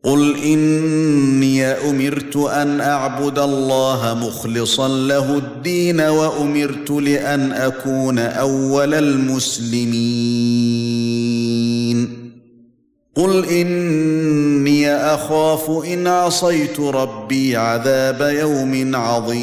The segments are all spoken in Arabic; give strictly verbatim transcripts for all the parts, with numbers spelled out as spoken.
قل إني أمرت أن أعبد الله مخلصا له الدين وأمرت لأن أكون أول المسلمين قل إني أخاف إن عصيت ربي عذاب يوم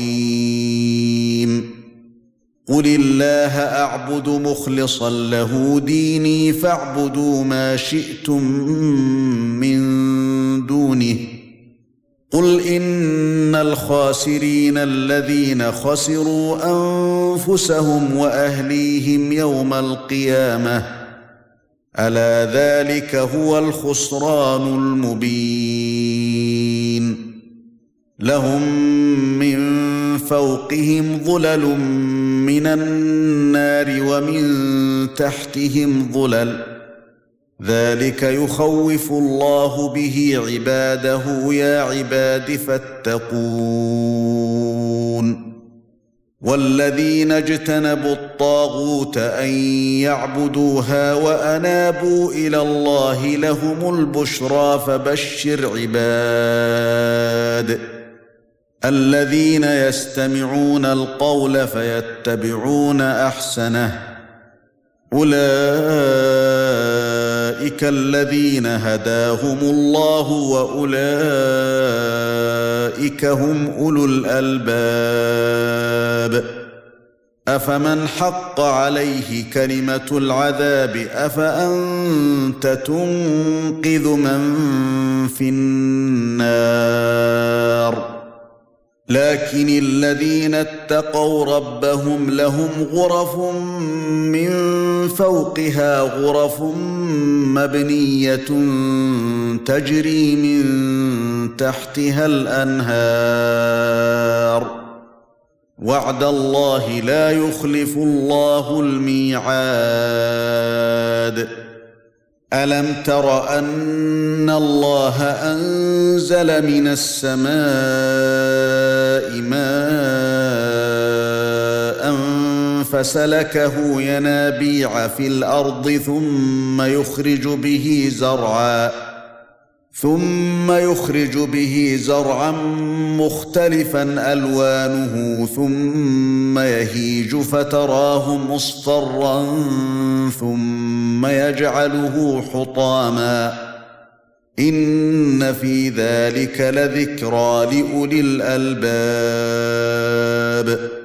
عظيم قل الله أعبد مخلصا له ديني فاعبدوا ما شئتم من دونه قل إن الخاسرين الذين خسروا أنفسهم وأهليهم يوم القيامة ألا ذلك هو الخسران المبين لهم من فوقهم ظلل من النار ومن تحتهم ظلل ذلك يخوف الله به عباده يا عباد فاتقون والذين اجتنبوا الطاغوت أن يعبدوها وأنابوا إلى الله لهم البشرى فبشر عباد الذين يستمعون القول فيتبعون أحسنه أولئك الذين هداهم الله وأولئك هم أولو الألباب أفمن حق عليه كلمة العذاب أفأنت تنقذ من في النار لكن الذين اتقوا ربهم لهم غرف من فوقها غرف مبنية تجري من تحتها الأنهار وعد الله لا يخلف الله الميعاد ألم تر أن الله أنزل من السماء ماء فسلكه ينابيع في الأرض ثم يخرج به زرعا ثم يخرج به زرعا مختلفا ألوانه ثم يهيج فتراه مصفرا ثم يجعله حطاما إن في ذلك لذكرى لأولي الألباب